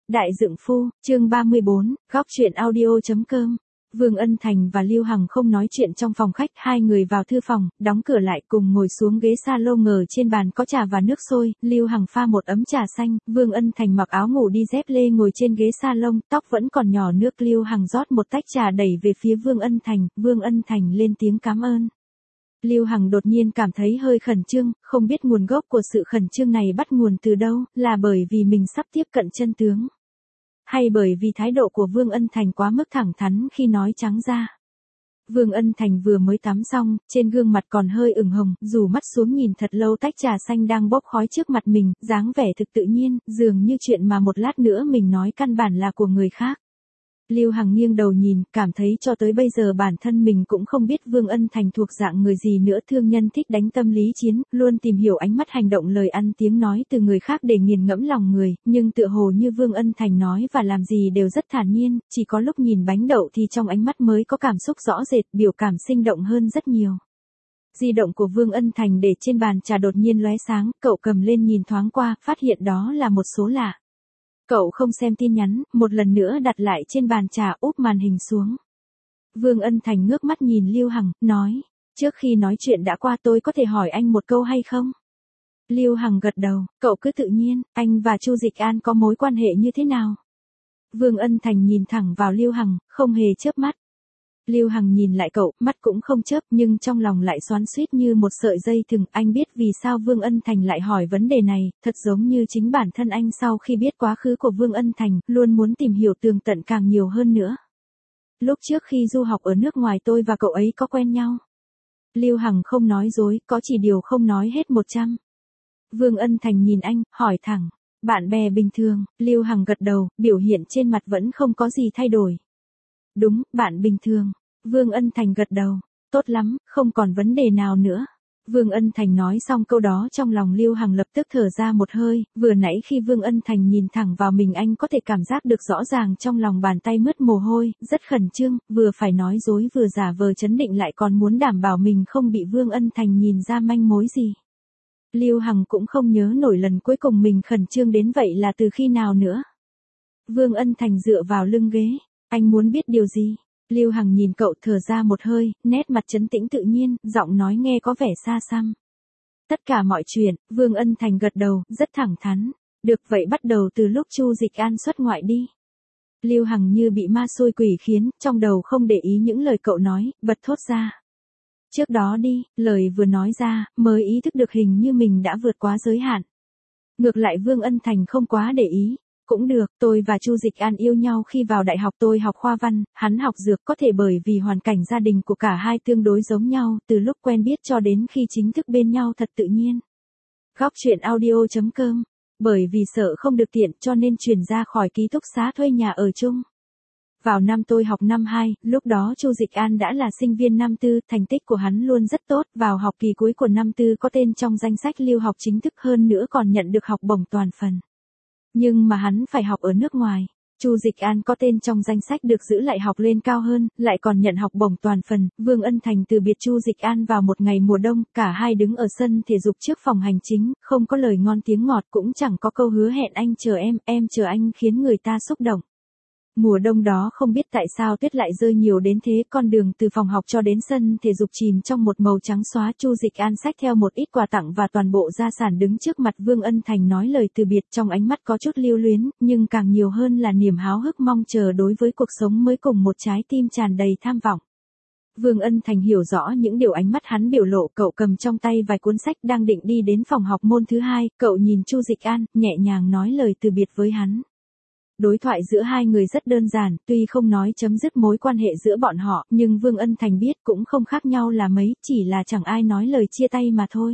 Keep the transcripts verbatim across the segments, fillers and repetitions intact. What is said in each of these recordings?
Đại Dượng Phu, chương ba mươi bốn, góc truyện audio.com. Vương Ân Thành và Lưu Hằng không nói chuyện trong phòng khách, hai người vào thư phòng, đóng cửa lại cùng ngồi xuống ghế salon, ngờ trên bàn có trà và nước sôi, Lưu Hằng pha một ấm trà xanh, Vương Ân Thành mặc áo ngủ đi dép lê ngồi trên ghế salon, tóc vẫn còn nhỏ nước. Lưu Hằng rót một tách trà đẩy về phía Vương Ân Thành, Vương Ân Thành lên tiếng cảm ơn. Lưu Hằng đột nhiên cảm thấy hơi khẩn trương, không biết nguồn gốc của sự khẩn trương này bắt nguồn từ đâu, là bởi vì mình sắp tiếp cận chân tướng, hay bởi vì thái độ của Vương Ân Thành quá mức thẳng thắn khi nói trắng ra. Vương Ân Thành vừa mới tắm xong, trên gương mặt còn hơi ửng hồng, rủ mắt xuống nhìn thật lâu tách trà xanh đang bốc khói trước mặt mình, dáng vẻ thực tự nhiên, dường như chuyện mà một lát nữa mình nói căn bản là của người khác. Lưu Hằng nghiêng đầu nhìn, cảm thấy cho tới bây giờ bản thân mình cũng không biết Vương Ân Thành thuộc dạng người gì nữa, thương nhân thích đánh tâm lý chiến, luôn tìm hiểu ánh mắt, hành động, lời ăn tiếng nói từ người khác để nghiền ngẫm lòng người, nhưng tựa hồ như Vương Ân Thành nói và làm gì đều rất thản nhiên, chỉ có lúc nhìn bánh đậu thì trong ánh mắt mới có cảm xúc rõ rệt, biểu cảm sinh động hơn rất nhiều. Di động của Vương Ân Thành để trên bàn trà đột nhiên lóe sáng, cậu cầm lên nhìn thoáng qua, phát hiện đó là một số lạ. Cậu không xem tin nhắn, một lần nữa đặt lại trên bàn trà, úp màn hình xuống. Vương Ân Thành ngước mắt nhìn Lưu Hằng, nói, trước khi nói chuyện đã qua tôi có thể hỏi anh một câu hay không? Lưu Hằng gật đầu, cậu cứ tự nhiên, anh và Chu Dịch An có mối quan hệ như thế nào? Vương Ân Thành nhìn thẳng vào Lưu Hằng, không hề chớp mắt. Lưu Hằng nhìn lại cậu, mắt cũng không chớp, nhưng trong lòng lại xoắn xuýt như một sợi dây thừng. Anh biết vì sao Vương Ân Thành lại hỏi vấn đề này, thật giống như chính bản thân anh sau khi biết quá khứ của Vương Ân Thành, luôn muốn tìm hiểu tường tận càng nhiều hơn nữa. Lúc trước khi du học ở nước ngoài tôi và cậu ấy có quen nhau. Lưu Hằng không nói dối, có chỉ điều không nói hết một trăm. Vương Ân Thành nhìn anh, hỏi thẳng, bạn bè bình thường. Lưu Hằng gật đầu, biểu hiện trên mặt vẫn không có gì thay đổi. Đúng, bạn bình thường. Vương Ân Thành gật đầu, tốt lắm, không còn vấn đề nào nữa. Vương Ân Thành nói xong câu đó, trong lòng Lưu Hằng lập tức thở ra một hơi, vừa nãy khi Vương Ân Thành nhìn thẳng vào mình, anh có thể cảm giác được rõ ràng trong lòng bàn tay mướt mồ hôi, rất khẩn trương, vừa phải nói dối vừa giả vờ trấn định, lại còn muốn đảm bảo mình không bị Vương Ân Thành nhìn ra manh mối gì. Lưu Hằng cũng không nhớ nổi lần cuối cùng mình khẩn trương đến vậy là từ khi nào nữa. Vương Ân Thành dựa vào lưng ghế, anh muốn biết điều gì? Lưu Hằng nhìn cậu, thở ra một hơi, nét mặt trấn tĩnh tự nhiên, giọng nói nghe có vẻ xa xăm. Tất cả mọi chuyện. Vương Ân Thành gật đầu, rất thẳng thắn. Được, vậy bắt đầu từ lúc Chu Dịch An xuất ngoại đi. Lưu Hằng như bị ma xui quỷ khiến, trong đầu không để ý những lời cậu nói, bật thốt ra. Trước đó đi, lời vừa nói ra, mới ý thức được hình như mình đã vượt quá giới hạn. Ngược lại Vương Ân Thành không quá để ý. Cũng được, tôi và Chu Dịch An yêu nhau khi vào đại học, tôi học khoa văn, hắn học dược, có thể bởi vì hoàn cảnh gia đình của cả hai tương đối giống nhau, từ lúc quen biết cho đến khi chính thức bên nhau thật tự nhiên. Góc truyện audio.com. Bởi vì sợ không được tiện cho nên chuyển ra khỏi ký túc xá thuê nhà ở chung. Vào năm tôi học năm hai, lúc đó Chu Dịch An đã là sinh viên năm tư, thành tích của hắn luôn rất tốt, vào học kỳ cuối của năm tư có tên trong danh sách lưu học chính thức, hơn nữa còn nhận được học bổng toàn phần. Nhưng mà hắn phải học ở nước ngoài. Chu Dịch An có tên trong danh sách được giữ lại học lên cao hơn, lại còn nhận học bổng toàn phần. Vương Ân Thành từ biệt Chu Dịch An vào một ngày mùa đông, cả hai đứng ở sân thể dục trước phòng hành chính, không có lời ngon tiếng ngọt, cũng chẳng có câu hứa hẹn anh chờ em, em chờ anh, khiến người ta xúc động. Mùa đông đó không biết tại sao tuyết lại rơi nhiều đến thế, con đường từ phòng học cho đến sân thể dục chìm trong một màu trắng xóa. Chu Dịch An xách theo một ít quà tặng và toàn bộ gia sản đứng trước mặt Vương Ân Thành nói lời từ biệt, trong ánh mắt có chút lưu luyến, nhưng càng nhiều hơn là niềm háo hức mong chờ đối với cuộc sống mới cùng một trái tim tràn đầy tham vọng. Vương Ân Thành hiểu rõ những điều ánh mắt hắn biểu lộ, cậu cầm trong tay vài cuốn sách đang định đi đến phòng học môn thứ hai, cậu nhìn Chu Dịch An, nhẹ nhàng nói lời từ biệt với hắn. Đối thoại giữa hai người rất đơn giản, tuy không nói chấm dứt mối quan hệ giữa bọn họ, nhưng Vương Ân Thành biết cũng không khác nhau là mấy, chỉ là chẳng ai nói lời chia tay mà thôi.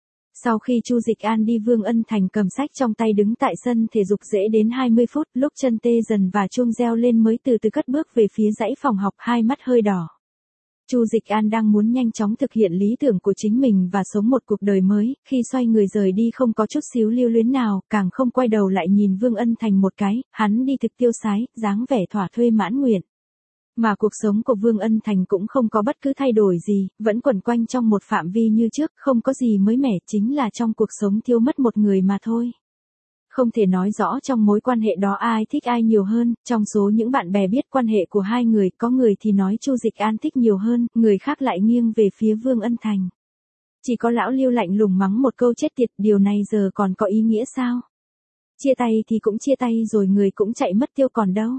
Sau khi Chu Dịch An đi, Vương Ân Thành cầm sách trong tay đứng tại sân thể dục dễ đến hai mươi phút, lúc chân tê dần và chuông reo lên mới từ từ cất bước về phía dãy phòng học, hai mắt hơi đỏ. Chu Dịch An đang muốn nhanh chóng thực hiện lý tưởng của chính mình và sống một cuộc đời mới, khi xoay người rời đi không có chút xíu lưu luyến nào, càng không quay đầu lại nhìn Vương Ân Thành một cái, hắn đi thực tiêu sái, dáng vẻ thỏa thuê mãn nguyện. Mà cuộc sống của Vương Ân Thành cũng không có bất cứ thay đổi gì, vẫn quẩn quanh trong một phạm vi như trước, không có gì mới mẻ, chính là trong cuộc sống thiếu mất một người mà thôi. Không thể nói rõ trong mối quan hệ đó ai thích ai nhiều hơn, trong số những bạn bè biết quan hệ của hai người, có người thì nói Chu Dịch An thích nhiều hơn, người khác lại nghiêng về phía Vương Ân Thành. Chỉ có lão Lưu lạnh lùng mắng một câu chết tiệt, điều này giờ còn có ý nghĩa sao? Chia tay thì cũng chia tay rồi, người cũng chạy mất tiêu còn đâu.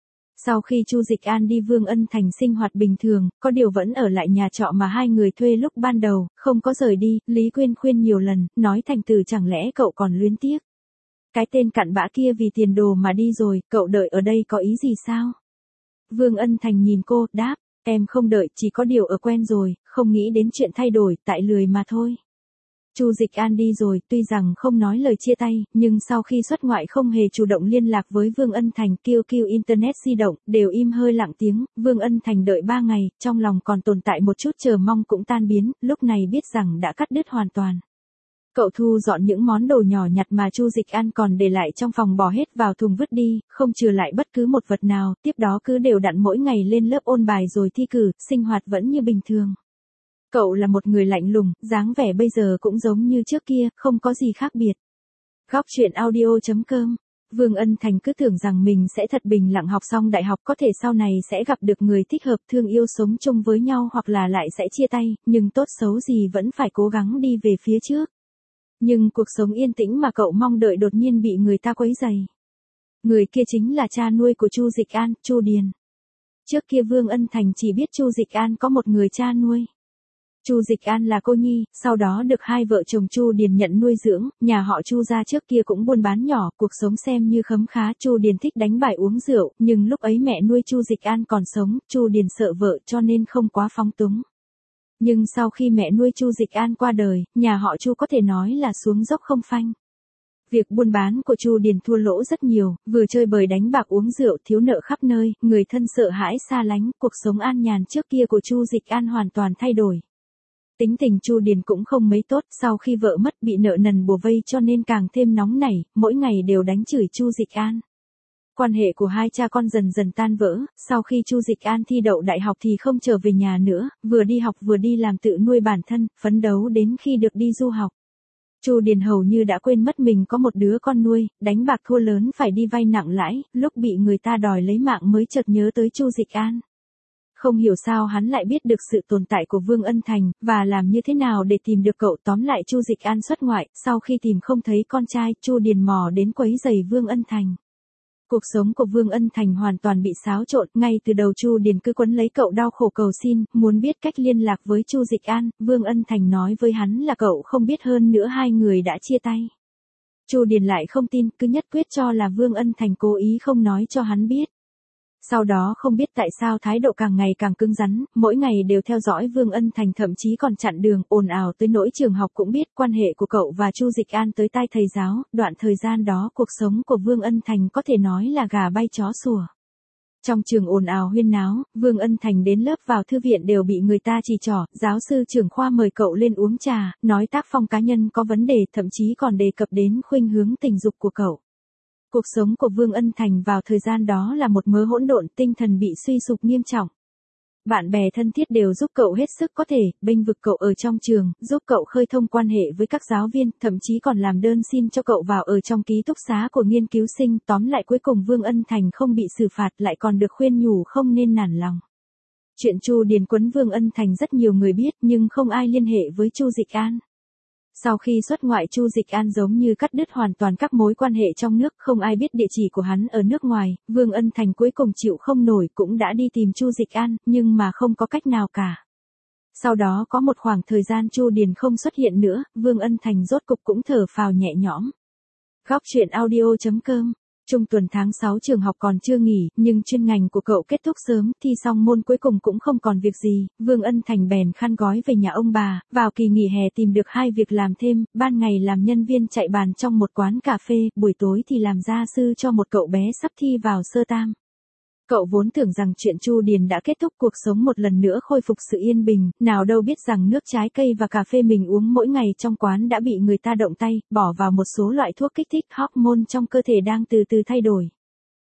Sau khi Chu Dịch An đi, Vương Ân Thành sinh hoạt bình thường, có điều vẫn ở lại nhà trọ mà hai người thuê lúc ban đầu, không có rời đi. Lý Quyên khuyên nhiều lần, nói thành từ chẳng lẽ cậu còn luyến tiếc. Cái tên cặn bã kia vì tiền đồ mà đi rồi, cậu đợi ở đây có ý gì sao? Vương Ân Thành nhìn cô, đáp, em không đợi, chỉ có điều ở quen rồi, không nghĩ đến chuyện thay đổi, tại lười mà thôi. Chu Dịch An đi rồi, tuy rằng không nói lời chia tay, nhưng sau khi xuất ngoại không hề chủ động liên lạc với Vương Ân Thành, kêu kêu internet di động, đều im hơi lặng tiếng. Vương Ân Thành đợi ba ngày, trong lòng còn tồn tại một chút chờ mong cũng tan biến, lúc này biết rằng đã cắt đứt hoàn toàn. Cậu thu dọn những món đồ nhỏ nhặt mà Chu Dịch An còn để lại trong phòng bỏ hết vào thùng vứt đi, không chừa lại bất cứ một vật nào, tiếp đó cứ đều đặn mỗi ngày lên lớp ôn bài rồi thi cử, sinh hoạt vẫn như bình thường. Cậu là một người lạnh lùng, dáng vẻ bây giờ cũng giống như trước kia, không có gì khác biệt. Góc truyện audio chấm com. Vương Ân Thành cứ tưởng rằng mình sẽ thật bình lặng học xong đại học, có thể sau này sẽ gặp được người thích hợp, thương yêu sống chung với nhau, hoặc là lại sẽ chia tay, nhưng tốt xấu gì vẫn phải cố gắng đi về phía trước. Nhưng cuộc sống yên tĩnh mà cậu mong đợi đột nhiên bị người ta quấy rầy. Người kia chính là cha nuôi của Chu Dịch An, Chu Điền. Trước kia Vương Ân Thành chỉ biết Chu Dịch An có một người cha nuôi. Chu Dịch An là cô nhi, sau đó được hai vợ chồng Chu Điền nhận nuôi dưỡng, nhà họ Chu gia trước kia cũng buôn bán nhỏ, cuộc sống xem như khấm khá. Chu Điền thích đánh bài uống rượu, nhưng lúc ấy mẹ nuôi Chu Dịch An còn sống, Chu Điền sợ vợ cho nên không quá phóng túng. Nhưng sau khi mẹ nuôi Chu Dịch An qua đời, nhà họ Chu có thể nói là xuống dốc không phanh. Việc buôn bán của Chu Điền thua lỗ rất nhiều, vừa chơi bời đánh bạc uống rượu, thiếu nợ khắp nơi, người thân sợ hãi xa lánh, cuộc sống an nhàn trước kia của Chu Dịch An hoàn toàn thay đổi. Tính tình Chu Điền cũng không mấy tốt, sau khi vợ mất bị nợ nần bủa vây cho nên càng thêm nóng nảy, mỗi ngày đều đánh chửi Chu Dịch An. Quan hệ của hai cha con dần dần tan vỡ, sau khi Chu Dịch An thi đậu đại học thì không trở về nhà nữa, vừa đi học vừa đi làm tự nuôi bản thân, phấn đấu đến khi được đi du học. Chu Điền hầu như đã quên mất mình có một đứa con nuôi, đánh bạc thua lớn phải đi vay nặng lãi, lúc bị người ta đòi lấy mạng mới chợt nhớ tới Chu Dịch An. Không hiểu sao hắn lại biết được sự tồn tại của Vương Ân Thành, và làm như thế nào để tìm được cậu. Tóm lại Chu Dịch An xuất ngoại, sau khi tìm không thấy con trai, Chu Điền mò đến quấy rầy Vương Ân Thành. Cuộc sống của Vương Ân Thành hoàn toàn bị xáo trộn, ngay từ đầu Chu Điền cứ quấn lấy cậu đau khổ cầu xin, muốn biết cách liên lạc với Chu Dịch An, Vương Ân Thành nói với hắn là cậu không biết, hơn nữa hai người đã chia tay. Chu Điền lại không tin, cứ nhất quyết cho là Vương Ân Thành cố ý không nói cho hắn biết. Sau đó không biết tại sao thái độ càng ngày càng cứng rắn, mỗi ngày đều theo dõi Vương Ân Thành, thậm chí còn chặn đường, ồn ào tới nỗi trường học cũng biết. Quan hệ của cậu và Chu Dịch An tới tai thầy giáo, đoạn thời gian đó cuộc sống của Vương Ân Thành có thể nói là gà bay chó sủa. Trong trường ồn ào huyên náo, Vương Ân Thành đến lớp vào thư viện đều bị người ta chỉ trỏ, giáo sư trưởng khoa mời cậu lên uống trà, nói tác phong cá nhân có vấn đề, thậm chí còn đề cập đến khuynh hướng tình dục của cậu. Cuộc sống của Vương Ân Thành vào thời gian đó là một mớ hỗn độn, tinh thần bị suy sụp nghiêm trọng. Bạn bè thân thiết đều giúp cậu hết sức có thể, bênh vực cậu ở trong trường, giúp cậu khơi thông quan hệ với các giáo viên, thậm chí còn làm đơn xin cho cậu vào ở trong ký túc xá của nghiên cứu sinh. Tóm lại cuối cùng Vương Ân Thành không bị xử phạt, lại còn được khuyên nhủ không nên nản lòng. Chuyện Chu Điền quấn Vương Ân Thành rất nhiều người biết, nhưng không ai liên hệ với Chu Dịch An. Sau khi xuất ngoại, Chu Dịch An giống như cắt đứt hoàn toàn các mối quan hệ trong nước, không ai biết địa chỉ của hắn ở nước ngoài. Vương Ân Thành cuối cùng chịu không nổi cũng đã đi tìm Chu Dịch An, nhưng mà không có cách nào cả. Sau đó có một khoảng thời gian Chu Điền không xuất hiện nữa, Vương Ân Thành rốt cục cũng thở phào nhẹ nhõm. Góc truyện audio chấm com. Trung tuần tháng sáu trường học còn chưa nghỉ, nhưng chuyên ngành của cậu kết thúc sớm, thi xong môn cuối cùng cũng không còn việc gì, Vương Ân Thành bèn khăn gói về nhà ông bà, vào kỳ nghỉ hè tìm được hai việc làm thêm, ban ngày làm nhân viên chạy bàn trong một quán cà phê, buổi tối thì làm gia sư cho một cậu bé sắp thi vào sơ tam. Cậu vốn tưởng rằng chuyện Chu Điền đã kết thúc, cuộc sống một lần nữa khôi phục sự yên bình, nào đâu biết rằng nước trái cây và cà phê mình uống mỗi ngày trong quán đã bị người ta động tay, bỏ vào một số loại thuốc kích thích, hormone trong cơ thể đang từ từ thay đổi.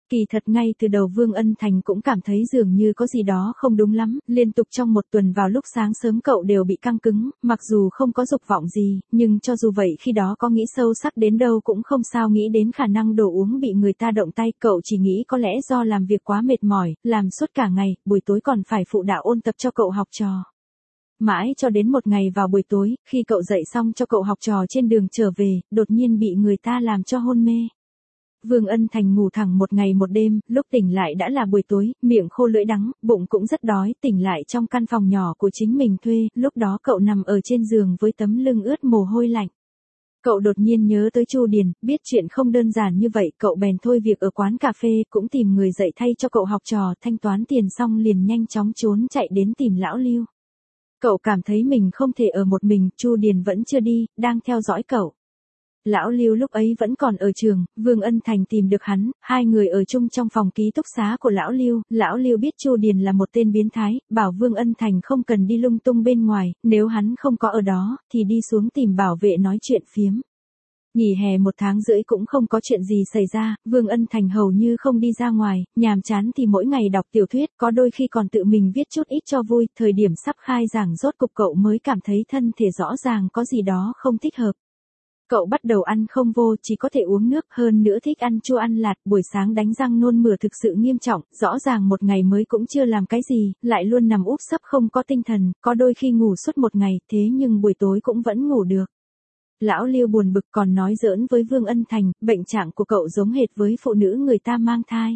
Kỳ thật ngay từ đầu Vương Ân Thành cũng cảm thấy dường như có gì đó không đúng lắm, liên tục trong một tuần vào lúc sáng sớm cậu đều bị căng cứng, mặc dù không có dục vọng gì, nhưng cho dù vậy khi đó có nghĩ sâu sắc đến đâu cũng không sao nghĩ đến khả năng đồ uống bị người ta động tay, cậu chỉ nghĩ có lẽ do làm việc quá mệt mỏi, làm suốt cả ngày, buổi tối còn phải phụ đạo ôn tập cho cậu học trò. Mãi cho đến một ngày vào buổi tối, khi cậu dậy xong cho cậu học trò trên đường trở về, đột nhiên bị người ta làm cho hôn mê. Vương Ân Thành ngủ thẳng một ngày một đêm, lúc tỉnh lại đã là buổi tối, miệng khô lưỡi đắng, bụng cũng rất đói, tỉnh lại trong căn phòng nhỏ của chính mình thuê, lúc đó cậu nằm ở trên giường với tấm lưng ướt mồ hôi lạnh. Cậu đột nhiên nhớ tới Chu Điền, biết chuyện không đơn giản như vậy, cậu bèn thôi việc ở quán cà phê, cũng tìm người dạy thay cho cậu học trò, thanh toán tiền xong liền nhanh chóng trốn chạy đến tìm lão Lưu. Cậu cảm thấy mình không thể ở một mình, Chu Điền vẫn chưa đi, đang theo dõi cậu. Lão Lưu lúc ấy vẫn còn ở trường, Vương Ân Thành tìm được hắn, hai người ở chung trong phòng ký túc xá của Lão Lưu, Lão Lưu biết Chu Điền là một tên biến thái, bảo Vương Ân Thành không cần đi lung tung bên ngoài, nếu hắn không có ở đó, thì đi xuống tìm bảo vệ nói chuyện phiếm. Nghỉ hè một tháng rưỡi cũng không có chuyện gì xảy ra, Vương Ân Thành hầu như không đi ra ngoài, nhàm chán thì mỗi ngày đọc tiểu thuyết, có đôi khi còn tự mình viết chút ít cho vui, thời điểm sắp khai giảng rốt cục cậu mới cảm thấy thân thể rõ ràng có gì đó không thích hợp. Cậu bắt đầu ăn không vô, chỉ có thể uống nước, hơn nữa thích ăn chua ăn lạt, buổi sáng đánh răng nôn mửa thực sự nghiêm trọng, rõ ràng một ngày mới cũng chưa làm cái gì, lại luôn nằm úp sấp không có tinh thần, có đôi khi ngủ suốt một ngày, thế nhưng buổi tối cũng vẫn ngủ được. Lão Lưu buồn bực còn nói giỡn với Vương Ân Thành, bệnh trạng của cậu giống hệt với phụ nữ người ta mang thai.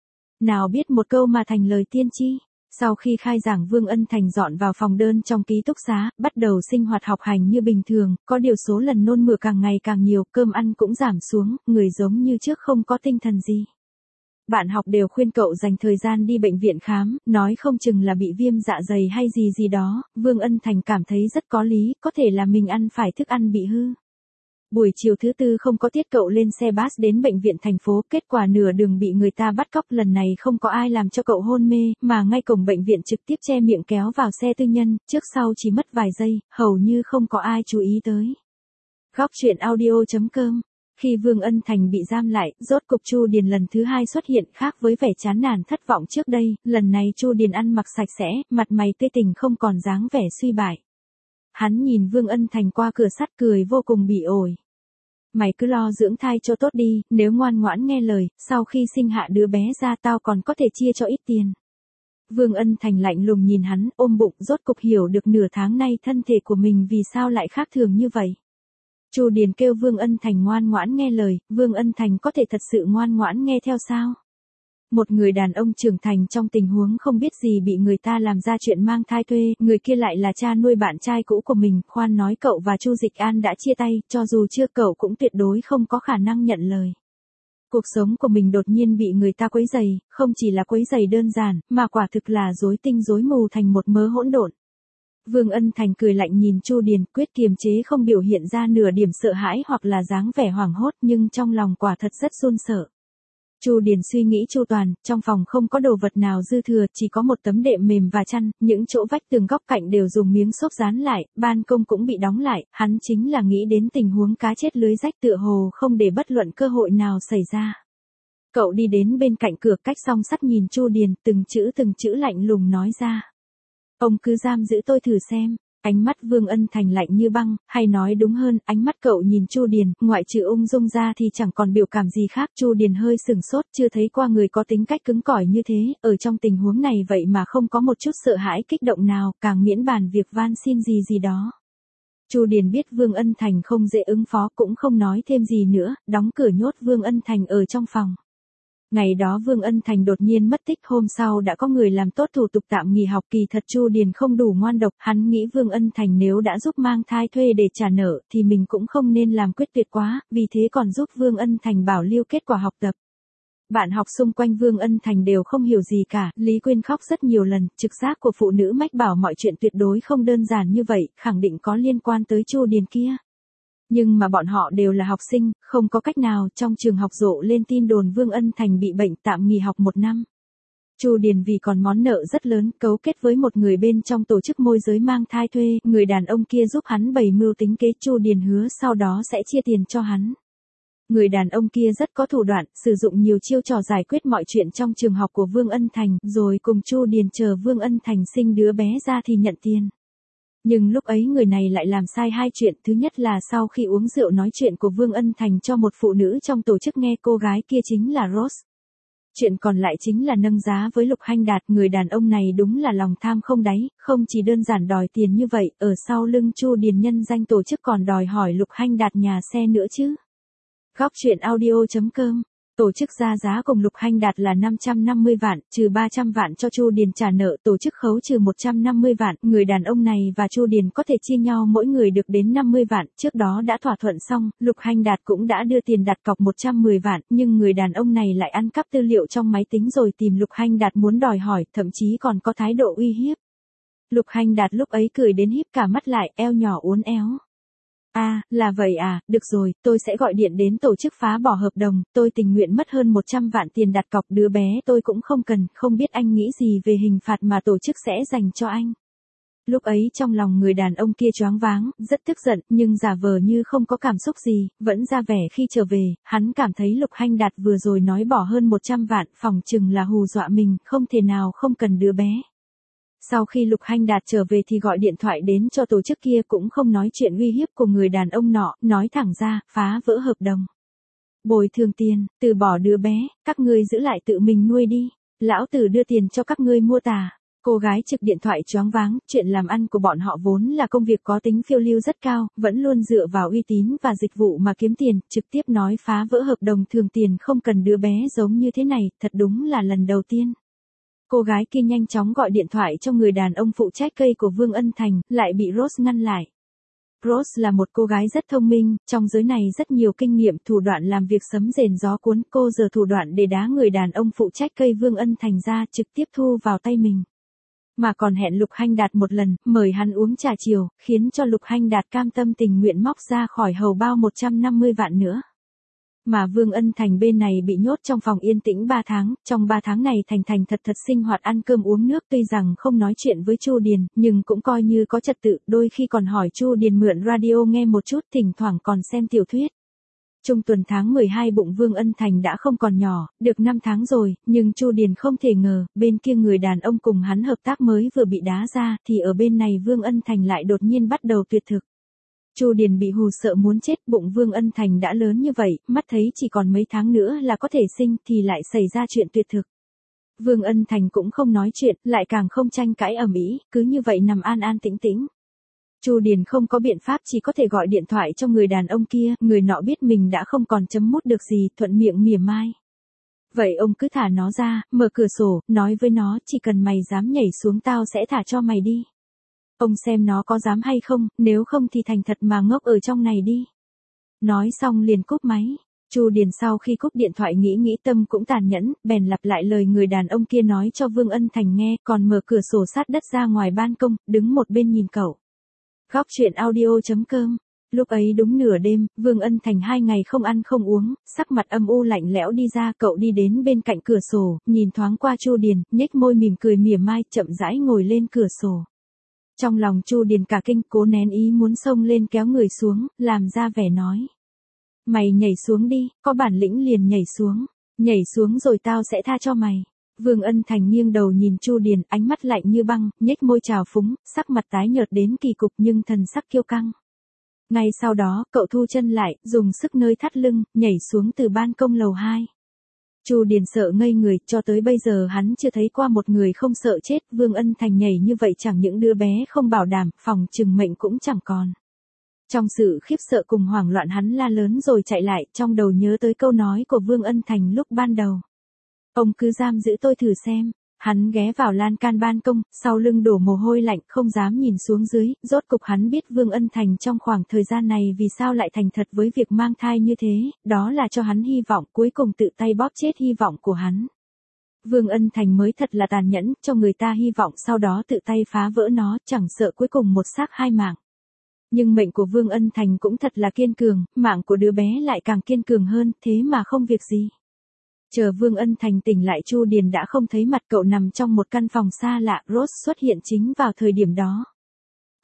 Nào biết một câu mà thành lời tiên tri. Sau khi khai giảng Vương Ân Thành dọn vào phòng đơn trong ký túc xá, bắt đầu sinh hoạt học hành như bình thường, có điều số lần nôn mửa càng ngày càng nhiều, cơm ăn cũng giảm xuống, người giống như trước không có tinh thần gì. Bạn học đều khuyên cậu dành thời gian đi bệnh viện khám, nói không chừng là bị viêm dạ dày hay gì gì đó, Vương Ân Thành cảm thấy rất có lý, có thể là mình ăn phải thức ăn bị hư. Buổi chiều thứ tư không có tiết cậu lên xe bus đến bệnh viện thành phố, kết quả nửa đường bị người ta bắt cóc, lần này không có ai làm cho cậu hôn mê, mà ngay cổng bệnh viện trực tiếp che miệng kéo vào xe tư nhân, trước sau chỉ mất vài giây, hầu như không có ai chú ý tới. Góc truyện audio chấm com. Khi Vương Ân Thành bị giam lại, rốt cục Chu Điền lần thứ hai xuất hiện, khác với vẻ chán nản thất vọng trước đây, lần này Chu Điền ăn mặc sạch sẽ, mặt mày tươi tỉnh không còn dáng vẻ suy bại. Hắn nhìn Vương Ân Thành qua cửa sắt cười vô cùng bỉ ổi. Mày cứ lo dưỡng thai cho tốt đi, nếu ngoan ngoãn nghe lời, sau khi sinh hạ đứa bé ra tao còn có thể chia cho ít tiền. Vương Ân Thành lạnh lùng nhìn hắn, ôm bụng, rốt cục hiểu được nửa tháng nay thân thể của mình vì sao lại khác thường như vậy. Chu Điền kêu Vương Ân Thành ngoan ngoãn nghe lời, Vương Ân Thành có thể thật sự ngoan ngoãn nghe theo sao? Một người đàn ông trưởng thành trong tình huống không biết gì bị người ta làm ra chuyện mang thai thuê, người kia lại là cha nuôi bạn trai cũ của mình, khoan nói cậu và Chu Dịch An đã chia tay, cho dù chưa cậu cũng tuyệt đối không có khả năng nhận lời. Cuộc sống của mình đột nhiên bị người ta quấy rầy, không chỉ là quấy rầy đơn giản, mà quả thực là rối tinh rối mù thành một mớ hỗn độn. Vương Ân Thành cười lạnh nhìn Chu Điền, quyết kiềm chế không biểu hiện ra nửa điểm sợ hãi hoặc là dáng vẻ hoảng hốt, nhưng trong lòng quả thật rất run sợ. Chu Điền suy nghĩ chu toàn, trong phòng không có đồ vật nào dư thừa, chỉ có một tấm đệm mềm và chăn, những chỗ vách tường góc cạnh đều dùng miếng xốp dán lại, ban công cũng bị đóng lại, hắn chính là nghĩ đến tình huống cá chết lưới rách, tựa hồ không để bất luận cơ hội nào xảy ra. Cậu đi đến bên cạnh cửa, cách song sắt nhìn Chu Điền, từng chữ từng chữ lạnh lùng nói ra. Ông cứ giam giữ tôi thử xem. Ánh mắt Vương Ân Thành lạnh như băng, hay nói đúng hơn, ánh mắt cậu nhìn Chu Điền, ngoại trừ ung dung ra thì chẳng còn biểu cảm gì khác. Chu Điền hơi sừng sốt, chưa thấy qua người có tính cách cứng cỏi như thế, ở trong tình huống này vậy mà không có một chút sợ hãi kích động nào, càng miễn bàn việc van xin gì gì đó. Chu Điền biết Vương Ân Thành không dễ ứng phó, cũng không nói thêm gì nữa, đóng cửa nhốt Vương Ân Thành ở trong phòng. Ngày đó Vương Ân Thành đột nhiên mất tích, hôm sau đã có người làm tốt thủ tục tạm nghỉ học, kỳ thật Chu Điền không đủ ngoan độc, hắn nghĩ Vương Ân Thành nếu đã giúp mang thai thuê để trả nợ, thì mình cũng không nên làm quyết tuyệt quá, vì thế còn giúp Vương Ân Thành bảo lưu kết quả học tập. Bạn học xung quanh Vương Ân Thành đều không hiểu gì cả, Lý Quyên khóc rất nhiều lần, trực giác của phụ nữ mách bảo mọi chuyện tuyệt đối không đơn giản như vậy, khẳng định có liên quan tới Chu Điền kia. Nhưng mà bọn họ đều là học sinh, không có cách nào, trong trường học rộ lên tin đồn Vương Ân Thành bị bệnh tạm nghỉ học một năm. Chu Điền vì còn món nợ rất lớn, cấu kết với một người bên trong tổ chức môi giới mang thai thuê, người đàn ông kia giúp hắn bày mưu tính kế, Chu Điền hứa sau đó sẽ chia tiền cho hắn. Người đàn ông kia rất có thủ đoạn, sử dụng nhiều chiêu trò giải quyết mọi chuyện trong trường học của Vương Ân Thành, rồi cùng Chu Điền chờ Vương Ân Thành sinh đứa bé ra thì nhận tiền. Nhưng lúc ấy người này lại làm sai hai chuyện, thứ nhất là sau khi uống rượu nói chuyện của Vương Ân Thành cho một phụ nữ trong tổ chức nghe, cô gái kia chính là Rose. Chuyện còn lại chính là nâng giá với Lục Hanh Đạt, người đàn ông này đúng là lòng tham không đáy, không chỉ đơn giản đòi tiền như vậy, ở sau lưng Chu Điền nhân danh tổ chức còn đòi hỏi Lục Hanh Đạt nhà xe nữa chứ. Góc truyện audio chấm com. Tổ chức ra giá cùng Lục Hanh Đạt là năm trăm năm mươi vạn, trừ ba trăm vạn cho Chu Điền trả nợ, tổ chức khấu trừ một trăm năm mươi vạn, người đàn ông này và Chu Điền có thể chia nhau mỗi người được đến năm mươi vạn, trước đó đã thỏa thuận xong, Lục Hanh Đạt cũng đã đưa tiền đặt cọc một trăm mười vạn, nhưng người đàn ông này lại ăn cắp tư liệu trong máy tính rồi tìm Lục Hanh Đạt muốn đòi hỏi, thậm chí còn có thái độ uy hiếp. Lục Hanh Đạt lúc ấy cười đến híp cả mắt lại, eo nhỏ uốn éo. À, là vậy à, được rồi, tôi sẽ gọi điện đến tổ chức phá bỏ hợp đồng, tôi tình nguyện mất hơn một trăm vạn tiền đặt cọc, đứa bé tôi cũng không cần, không biết anh nghĩ gì về hình phạt mà tổ chức sẽ dành cho anh. Lúc ấy trong lòng người đàn ông kia choáng váng, rất tức giận, nhưng giả vờ như không có cảm xúc gì, vẫn ra vẻ khi trở về, hắn cảm thấy Lục Hanh Đạt vừa rồi nói bỏ hơn một trăm vạn, phòng chừng là hù dọa mình, không thể nào không cần đứa bé. Sau khi Lục Hanh Đạt trở về thì gọi điện thoại đến cho tổ chức kia, cũng không nói chuyện uy hiếp của người đàn ông nọ, nói thẳng ra, phá vỡ hợp đồng. Bồi thường tiền, từ bỏ đứa bé, các ngươi giữ lại tự mình nuôi đi, lão tử đưa tiền cho các ngươi mua tà. Cô gái trực điện thoại choáng váng, chuyện làm ăn của bọn họ vốn là công việc có tính phiêu lưu rất cao, vẫn luôn dựa vào uy tín và dịch vụ mà kiếm tiền, trực tiếp nói phá vỡ hợp đồng thường tiền không cần đứa bé giống như thế này, thật đúng là lần đầu tiên. Cô gái kia nhanh chóng gọi điện thoại cho người đàn ông phụ trách cây của Vương Ân Thành, lại bị Rose ngăn lại. Rose là một cô gái rất thông minh, trong giới này rất nhiều kinh nghiệm, thủ đoạn làm việc sấm rền gió cuốn, cô giờ thủ đoạn để đá người đàn ông phụ trách cây Vương Ân Thành ra, trực tiếp thu vào tay mình. Mà còn hẹn Lục Hanh Đạt một lần, mời hắn uống trà chiều, khiến cho Lục Hanh Đạt cam tâm tình nguyện móc ra khỏi hầu bao một trăm năm mươi vạn nữa. Mà Vương Ân Thành bên này bị nhốt trong phòng yên tĩnh ba tháng, trong ba tháng này Thành Thành thật thật sinh hoạt ăn cơm uống nước, tuy rằng không nói chuyện với Chu Điền, nhưng cũng coi như có trật tự, đôi khi còn hỏi Chu Điền mượn radio nghe một chút, thỉnh thoảng còn xem tiểu thuyết. Trung tuần tháng mười hai bụng Vương Ân Thành đã không còn nhỏ, được năm tháng rồi, nhưng Chu Điền không thể ngờ, bên kia người đàn ông cùng hắn hợp tác mới vừa bị đá ra, thì ở bên này Vương Ân Thành lại đột nhiên bắt đầu tuyệt thực. Chu Điền bị hù sợ muốn chết, bụng Vương Ân Thành đã lớn như vậy, mắt thấy chỉ còn mấy tháng nữa là có thể sinh thì lại xảy ra chuyện tuyệt thực. Vương Ân Thành cũng không nói chuyện, lại càng không tranh cãi ầm ĩ, cứ như vậy nằm an an tĩnh tĩnh. Chu Điền không có biện pháp, chỉ có thể gọi điện thoại cho người đàn ông kia, người nọ biết mình đã không còn chấm mút được gì, thuận miệng mỉa mai. Vậy ông cứ thả nó ra, mở cửa sổ, nói với nó, chỉ cần mày dám nhảy xuống tao sẽ thả cho mày đi. Ông xem nó có dám hay không, nếu không thì thành thật mà ngốc ở trong này đi. Nói xong liền cúp máy. Chu Điền sau khi cúp điện thoại nghĩ nghĩ tâm cũng tàn nhẫn, bèn lặp lại lời người đàn ông kia nói cho Vương Ân Thành nghe, còn mở cửa sổ sát đất ra ngoài ban công, đứng một bên nhìn cậu. Góc truyện audio chấm com. Lúc ấy đúng nửa đêm, Vương Ân Thành hai ngày không ăn không uống, sắc mặt âm u lạnh lẽo đi ra, cậu đi đến bên cạnh cửa sổ, nhìn thoáng qua Chu Điền, nhếch môi mỉm cười mỉa mai, chậm rãi ngồi lên cửa sổ. Trong lòng Chu Điền cả kinh, cố nén ý muốn xông lên kéo người xuống, làm ra vẻ nói. Mày nhảy xuống đi, có bản lĩnh liền nhảy xuống, nhảy xuống rồi tao sẽ tha cho mày. Vương Ân Thành nghiêng đầu nhìn Chu Điền, ánh mắt lạnh như băng, nhếch môi trào phúng, sắc mặt tái nhợt đến kỳ cục nhưng thần sắc kiêu căng. Ngay sau đó, cậu thu chân lại, dùng sức nơi thắt lưng, nhảy xuống từ ban công lầu hai. Chu Điền sợ ngây người, cho tới bây giờ hắn chưa thấy qua một người không sợ chết, Vương Ân Thành nhảy như vậy chẳng những đứa bé không bảo đảm, phòng chừng mệnh cũng chẳng còn. Trong sự khiếp sợ cùng hoảng loạn hắn la lớn rồi chạy lại, trong đầu nhớ tới câu nói của Vương Ân Thành lúc ban đầu. Ông cứ giam giữ tôi thử xem. Hắn ghé vào lan can ban công, sau lưng đổ mồ hôi lạnh, không dám nhìn xuống dưới, rốt cục hắn biết Vương Ân Thành trong khoảng thời gian này vì sao lại thành thật với việc mang thai như thế, đó là cho hắn hy vọng, cuối cùng tự tay bóp chết hy vọng của hắn. Vương Ân Thành mới thật là tàn nhẫn, cho người ta hy vọng sau đó tự tay phá vỡ nó, chẳng sợ cuối cùng một xác hai mạng. Nhưng mệnh của Vương Ân Thành cũng thật là kiên cường, mạng của đứa bé lại càng kiên cường hơn, thế mà không việc gì. Chờ Vương Ân Thành tỉnh lại, Chu Điền đã không thấy mặt cậu nằm trong một căn phòng xa lạ, Rose xuất hiện chính vào thời điểm đó.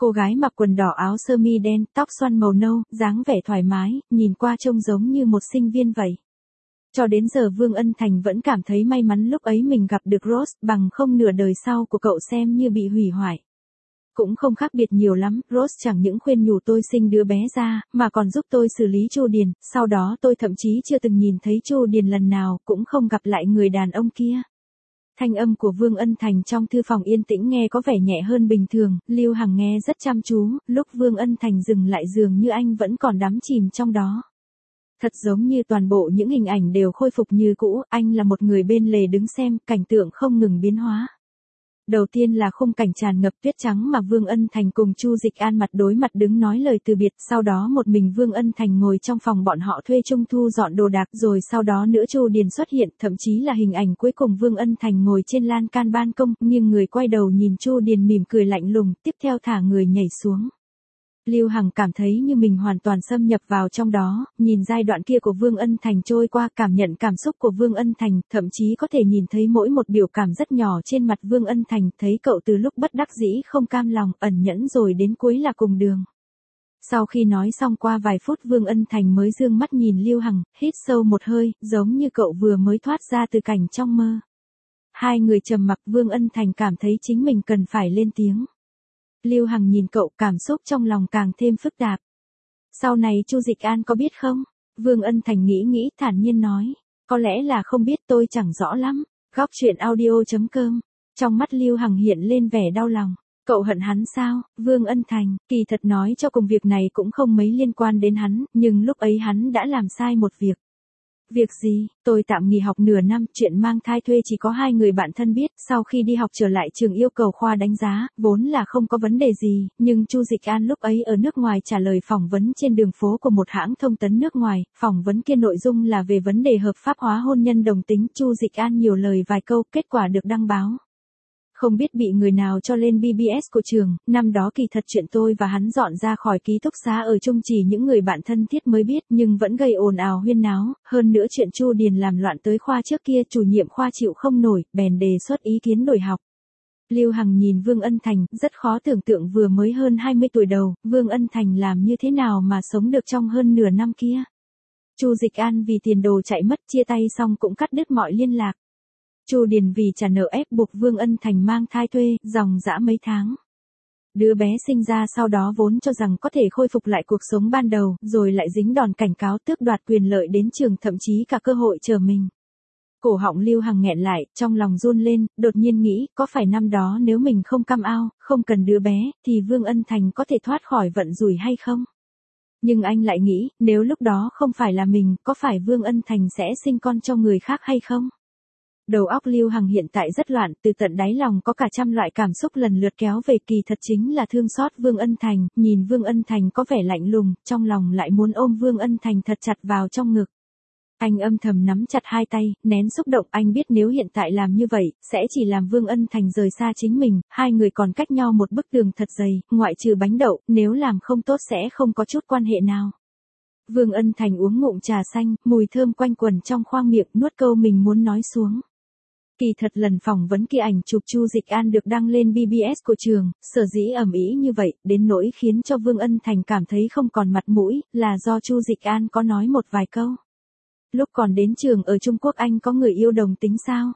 Cô gái mặc quần đỏ áo sơ mi đen, tóc xoăn màu nâu, dáng vẻ thoải mái, nhìn qua trông giống như một sinh viên vậy. Cho đến giờ Vương Ân Thành vẫn cảm thấy may mắn lúc ấy mình gặp được Rose, bằng không nửa đời sau của cậu xem như bị hủy hoại. Cũng không khác biệt nhiều lắm, Rose chẳng những khuyên nhủ tôi sinh đứa bé ra, mà còn giúp tôi xử lý Chu Điền, sau đó tôi thậm chí chưa từng nhìn thấy Chu Điền lần nào, cũng không gặp lại người đàn ông kia. Thanh âm của Vương Ân Thành trong thư phòng yên tĩnh nghe có vẻ nhẹ hơn bình thường, Lưu Hằng nghe rất chăm chú, lúc Vương Ân Thành dừng lại dường như anh vẫn còn đắm chìm trong đó. Thật giống như toàn bộ những hình ảnh đều khôi phục như cũ, anh là một người bên lề đứng xem, cảnh tượng không ngừng biến hóa. Đầu tiên là khung cảnh tràn ngập tuyết trắng mà Vương Ân Thành cùng Chu Dịch An mặt đối mặt đứng nói lời từ biệt, sau đó một mình Vương Ân Thành ngồi trong phòng bọn họ thuê chung thu dọn đồ đạc, rồi sau đó nữa Chu Điền xuất hiện, thậm chí là hình ảnh cuối cùng Vương Ân Thành ngồi trên lan can ban công, nhưng người quay đầu nhìn Chu Điền mỉm cười lạnh lùng, tiếp theo thả người nhảy xuống. Lưu Hằng cảm thấy như mình hoàn toàn xâm nhập vào trong đó, nhìn giai đoạn kia của Vương Ân Thành trôi qua, cảm nhận cảm xúc của Vương Ân Thành, thậm chí có thể nhìn thấy mỗi một biểu cảm rất nhỏ trên mặt Vương Ân Thành, thấy cậu từ lúc bất đắc dĩ không cam lòng, ẩn nhẫn rồi đến cuối là cùng đường. Sau khi nói xong qua vài phút Vương Ân Thành mới dương mắt nhìn Lưu Hằng, hít sâu một hơi, giống như cậu vừa mới thoát ra từ cảnh trong mơ. Hai người trầm mặc, Vương Ân Thành cảm thấy chính mình cần phải lên tiếng. Lưu Hằng nhìn cậu, cảm xúc trong lòng càng thêm phức tạp. Sau này Chu Dịch An có biết không? Vương Ân Thành nghĩ nghĩ thản nhiên nói. Có lẽ là không biết, tôi chẳng rõ lắm. Góc truyện audio chấm com. Trong mắt Lưu Hằng hiện lên vẻ đau lòng. Cậu hận hắn sao? Vương Ân Thành, kỳ thật nói cho cùng việc này cũng không mấy liên quan đến hắn, nhưng lúc ấy hắn đã làm sai một việc. Việc gì? Tôi tạm nghỉ học nửa năm, chuyện mang thai thuê chỉ có hai người bạn thân biết, sau khi đi học trở lại trường yêu cầu khoa đánh giá, vốn là không có vấn đề gì, nhưng Chu Dịch An lúc ấy ở nước ngoài trả lời phỏng vấn trên đường phố của một hãng thông tấn nước ngoài, phỏng vấn kia nội dung là về vấn đề hợp pháp hóa hôn nhân đồng tính, Chu Dịch An nhiều lời vài câu, kết quả được đăng báo. Không biết bị người nào cho lên bê bê ét của trường, năm đó kỳ thật chuyện tôi và hắn dọn ra khỏi ký túc xá ở chung chỉ những người bạn thân thiết mới biết, nhưng vẫn gây ồn ào huyên náo, hơn nữa chuyện Chu Điền làm loạn tới khoa trước kia, chủ nhiệm khoa chịu không nổi, bèn đề xuất ý kiến đổi học. Lưu Hằng nhìn Vương Ân Thành, rất khó tưởng tượng vừa mới hơn hai mươi tuổi đầu, Vương Ân Thành làm như thế nào mà sống được trong hơn nửa năm kia. Chu Dịch An vì tiền đồ chạy mất, chia tay xong cũng cắt đứt mọi liên lạc. Chu Điền vì trả nợ ép buộc Vương Ân Thành mang thai thuê, dòng dã mấy tháng. Đứa bé sinh ra sau đó vốn cho rằng có thể khôi phục lại cuộc sống ban đầu, rồi lại dính đòn cảnh cáo tước đoạt quyền lợi đến trường, thậm chí cả cơ hội chờ mình. Cổ họng Lưu Hằng nghẹn lại, trong lòng run lên, đột nhiên nghĩ, có phải năm đó nếu mình không come out, không cần đứa bé, thì Vương Ân Thành có thể thoát khỏi vận rủi hay không? Nhưng anh lại nghĩ, nếu lúc đó không phải là mình, có phải Vương Ân Thành sẽ sinh con cho người khác hay không? Đầu óc Lưu Hằng hiện tại rất loạn, từ tận đáy lòng có cả trăm loại cảm xúc lần lượt kéo về, kỳ thật chính là thương xót Vương Ân Thành, nhìn Vương Ân Thành có vẻ lạnh lùng, trong lòng lại muốn ôm Vương Ân Thành thật chặt vào trong ngực. Anh âm thầm nắm chặt hai tay, nén xúc động, anh biết nếu hiện tại làm như vậy, sẽ chỉ làm Vương Ân Thành rời xa chính mình, hai người còn cách nhau một bức tường thật dày, ngoại trừ bánh đậu, nếu làm không tốt sẽ không có chút quan hệ nào. Vương Ân Thành uống ngụm trà xanh, mùi thơm quanh quẩn trong khoang miệng, nuốt câu mình muốn nói xuống. Kỳ thật lần phỏng vấn kia ảnh chụp Chu Dịch An được đăng lên bê bê ét của trường, sở dĩ ầm ĩ như vậy, đến nỗi khiến cho Vương Ân Thành cảm thấy không còn mặt mũi, là do Chu Dịch An có nói một vài câu. Lúc còn đến trường ở Trung Quốc anh có người yêu đồng tính sao?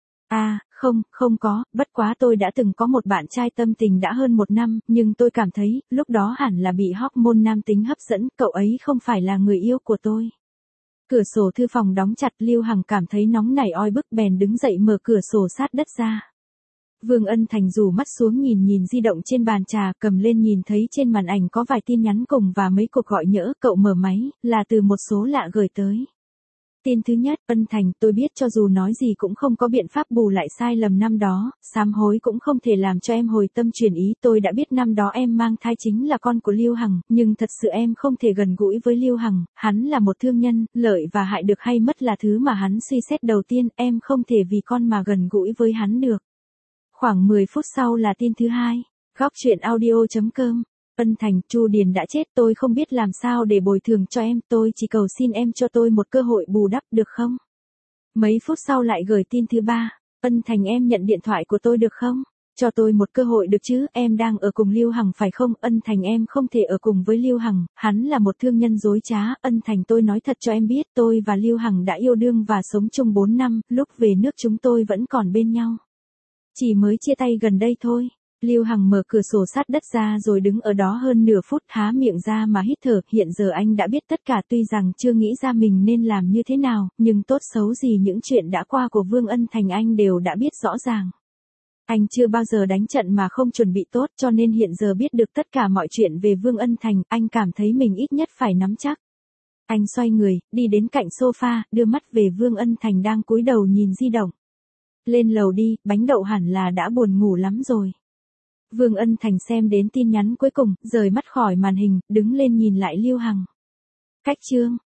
À, không, không có, bất quá tôi đã từng có một bạn trai tâm tình đã hơn một năm, nhưng tôi cảm thấy, lúc đó hẳn là bị hormone nam tính hấp dẫn, cậu ấy không phải là người yêu của tôi. Cửa sổ thư phòng đóng chặt, Lưu Hằng cảm thấy nóng nảy oi bức bèn đứng dậy mở cửa sổ sát đất ra. Vương Ân Thành rủ mắt xuống nhìn nhìn di động trên bàn trà, cầm lên nhìn thấy trên màn ảnh có vài tin nhắn cùng và mấy cuộc gọi nhỡ, cậu mở máy, là từ một số lạ gửi tới. Tin thứ nhất, Ân Thành, tôi biết cho dù nói gì cũng không có biện pháp bù lại sai lầm năm đó, sám hối cũng không thể làm cho em hồi tâm chuyển ý, tôi đã biết năm đó em mang thai chính là con của Lưu Hằng, nhưng thật sự em không thể gần gũi với Lưu Hằng, hắn là một thương nhân, lợi và hại được hay mất là thứ mà hắn suy xét đầu tiên, em không thể vì con mà gần gũi với hắn được. Khoảng mười phút sau là tin thứ hai, góc truyện audio chấm com. Ân Thành, Chu Điền đã chết, tôi không biết làm sao để bồi thường cho em, tôi chỉ cầu xin em cho tôi một cơ hội bù đắp được không? Mấy phút sau lại gửi tin thứ ba, Ân Thành em nhận điện thoại của tôi được không? Cho tôi một cơ hội được chứ, em đang ở cùng Lưu Hằng phải không? Ân Thành em không thể ở cùng với Lưu Hằng, hắn là một thương nhân dối trá. Ân Thành tôi nói thật cho em biết, tôi và Lưu Hằng đã yêu đương và sống chung bốn năm, lúc về nước chúng tôi vẫn còn bên nhau. Chỉ mới chia tay gần đây thôi. Lưu Hằng mở cửa sổ sát đất ra rồi đứng ở đó hơn nửa phút há miệng ra mà hít thở. Hiện giờ anh đã biết tất cả, tuy rằng chưa nghĩ ra mình nên làm như thế nào, nhưng tốt xấu gì những chuyện đã qua của Vương Ân Thành anh đều đã biết rõ ràng. Anh chưa bao giờ đánh trận mà không chuẩn bị tốt, cho nên hiện giờ biết được tất cả mọi chuyện về Vương Ân Thành, anh cảm thấy mình ít nhất phải nắm chắc. Anh xoay người, đi đến cạnh sofa, đưa mắt về Vương Ân Thành đang cúi đầu nhìn di động. Lên lầu đi, bánh đậu hẳn là đã buồn ngủ lắm rồi. Vương Ân Thành xem đến tin nhắn cuối cùng, rời mắt khỏi màn hình, đứng lên nhìn lại Lưu Hằng. Cách chương